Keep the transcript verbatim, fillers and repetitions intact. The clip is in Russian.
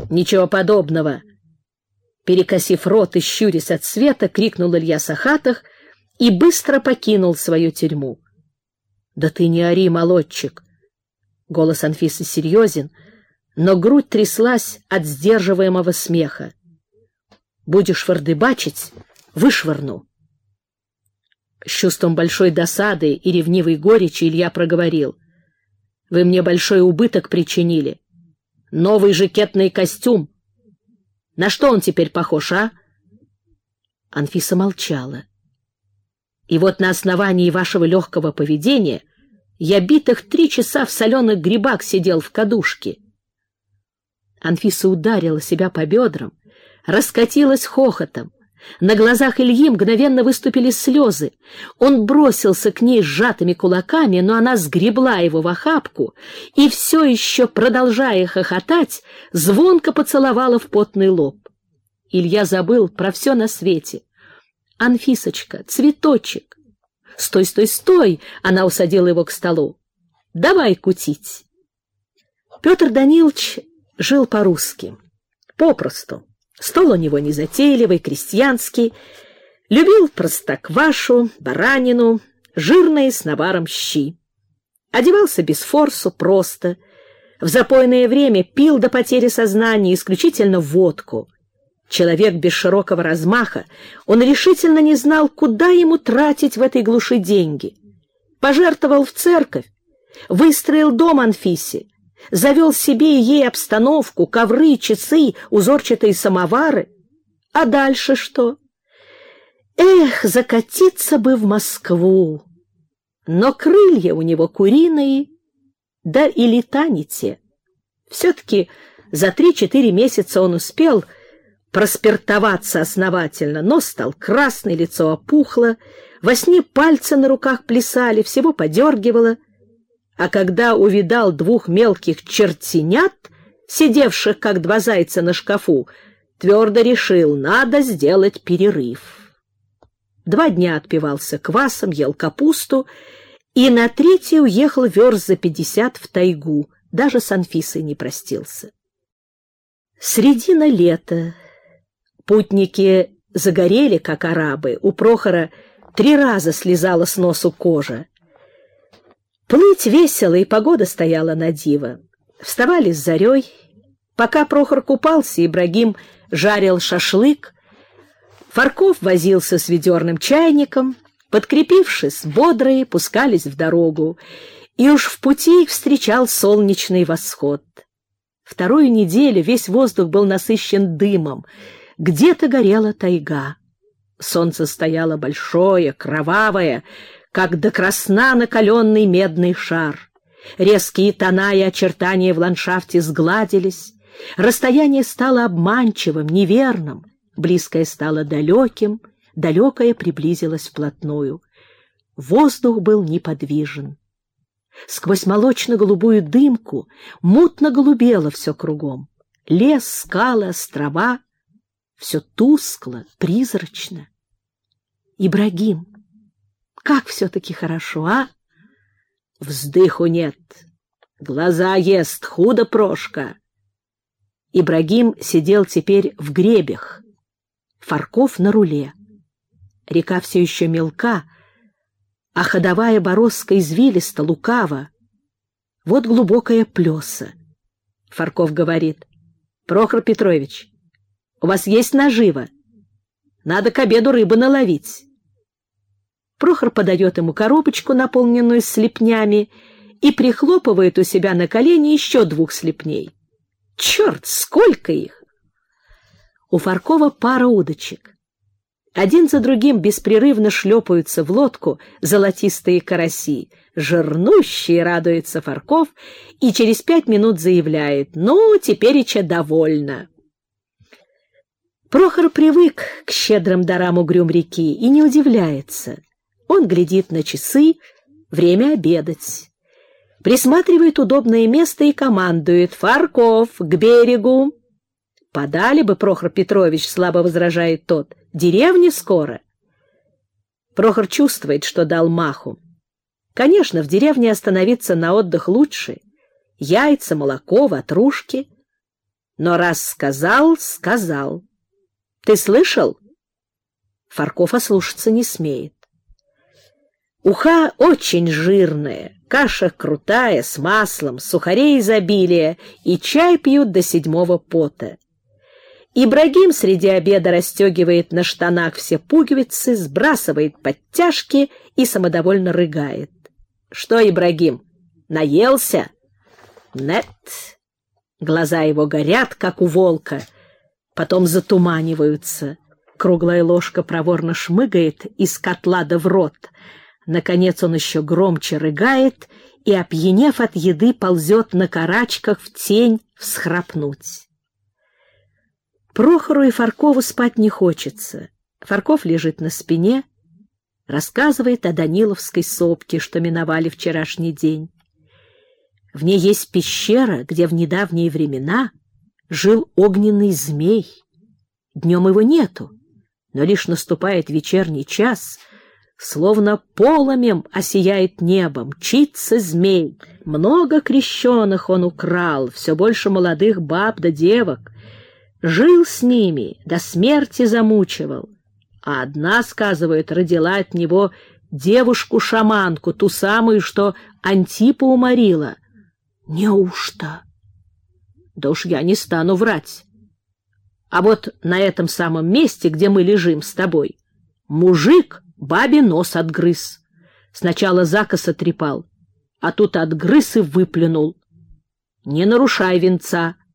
Ничего подобного! Перекосив рот и щурясь от света, крикнул Илья Сахатых и быстро покинул свою тюрьму. Да ты не ори, молодчик! Голос Анфисы серьезен, но грудь тряслась от сдерживаемого смеха. Будешь фордыбачить — вышвырну. С чувством большой досады и ревнивой горечи Илья проговорил: вы мне большой убыток причинили. Новый жакетный костюм. На что он теперь похож, а? Анфиса молчала. И вот на основании вашего легкого поведения я битых три часа в соленых грибах сидел в кадушке. Анфиса ударила себя по бедрам, раскатилась хохотом. На глазах Ильи мгновенно выступили слезы. Он бросился к ней сжатыми кулаками, но она сгребла его в охапку и, все еще продолжая хохотать, звонко поцеловала в потный лоб. Илья забыл про все на свете. «Анфисочка, цветочек!» «Стой, стой, стой!» — она усадила его к столу. «Давай кутить!» Петр Данилович жил по-русски, попросту. Стол у него незатейливый, крестьянский, любил простоквашу, баранину, жирные с наваром щи. Одевался без форсу, просто. В запойное время пил до потери сознания исключительно водку. Человек без широкого размаха, он решительно не знал, куда ему тратить в этой глуши деньги. Пожертвовал в церковь, выстроил дом Анфисе, завел себе и ей обстановку, ковры, часы, узорчатые самовары. А дальше что? Эх, закатиться бы в Москву! Но крылья у него куриные, да и лета не те. Все-таки за три-четыре месяца он успел проспиртоваться основательно, нос стал красный, лицо опухло, во сне пальцы на руках плясали, всего подергивало. А когда увидал двух мелких чертенят, сидевших как два зайца на шкафу, твердо решил, надо сделать перерыв. Два дня отпивался квасом, ел капусту и на третий уехал верст за пятьдесят в тайгу, даже с Анфисой не простился. Средина лета. Путники загорели, как арабы, у Прохора три раза слезала с носу кожа. Плыть весело, и погода стояла на диво. Вставали с зарей. Пока Прохор купался, Ибрагим жарил шашлык. Фарков возился с ведерным чайником. Подкрепившись, бодрые пускались в дорогу. И уж в пути их встречал солнечный восход. Вторую неделю весь воздух был насыщен дымом. Где-то горела тайга. Солнце стояло большое, кровавое, как до красна накаленный медный шар. Резкие тона и очертания в ландшафте сгладились. Расстояние стало обманчивым, неверным. Близкое стало далеким, далекое приблизилось вплотную. Воздух был неподвижен. Сквозь молочно-голубую дымку мутно голубело все кругом. Лес, скалы, острова — все тускло, призрачно. Ибрагим, как все-таки хорошо, а? Вздыху нет. Глаза ест, худо Прошка. Ибрагим сидел теперь в гребях. Фарков на руле. Река все еще мелка, а ходовая Борозка извилиста, лукава. Вот глубокая плеса. Фарков говорит: Прохор Петрович, у вас есть нажива? Надо к обеду рыбы наловить. Прохор подает ему коробочку, наполненную слепнями, и прихлопывает у себя на колени еще двух слепней. Черт, сколько их! У Фаркова пара удочек. Один за другим беспрерывно шлепаются в лодку золотистые караси. Жирнущие, радуется Фарков, и через пять минут заявляет: ну, тепереча довольно. Прохор привык к щедрым дарам угрюм реки и не удивляется. Он глядит на часы, время обедать. Присматривает удобное место и командует: Фарков, к берегу. Подали бы, Прохор Петрович, слабо возражает тот, деревня скоро. Прохор чувствует, что дал маху. Конечно, в деревне остановиться на отдых лучше. Яйца, молоко, ватрушки. Но раз сказал, сказал. Ты слышал? Фарков ослушаться не смеет. Уха очень жирная, каша крутая, с маслом, сухарей изобилие, и чай пьют до седьмого пота. Ибрагим среди обеда расстегивает на штанах все пуговицы, сбрасывает подтяжки и самодовольно рыгает. Что, Ибрагим, наелся? Нет. Глаза его горят, как у волка, потом затуманиваются. Круглая ложка проворно шмыгает из котла да в рот. Наконец он еще громче рыгает и, опьянев от еды, ползет на карачках в тень всхрапнуть. Прохору и Фаркову спать не хочется. Фарков лежит на спине, рассказывает о Даниловской сопке, что миновали вчерашний день. В ней есть пещера, где в недавние времена жил огненный змей. Днем его нету, но лишь наступает вечерний час, словно полымем осияет небо, мчится змей. Много крещеных он украл, все больше молодых баб да девок. Жил с ними, до смерти замучивал. А одна, сказывают, родила от него девушку-шаманку, ту самую, что Антипа уморила. Неужто? Да уж я не стану врать. А вот на этом самом месте, где мы лежим с тобой, мужик бабе нос отгрыз. Сначала закоса трепал, а тут отгрыз и выплюнул. Не нарушай венца.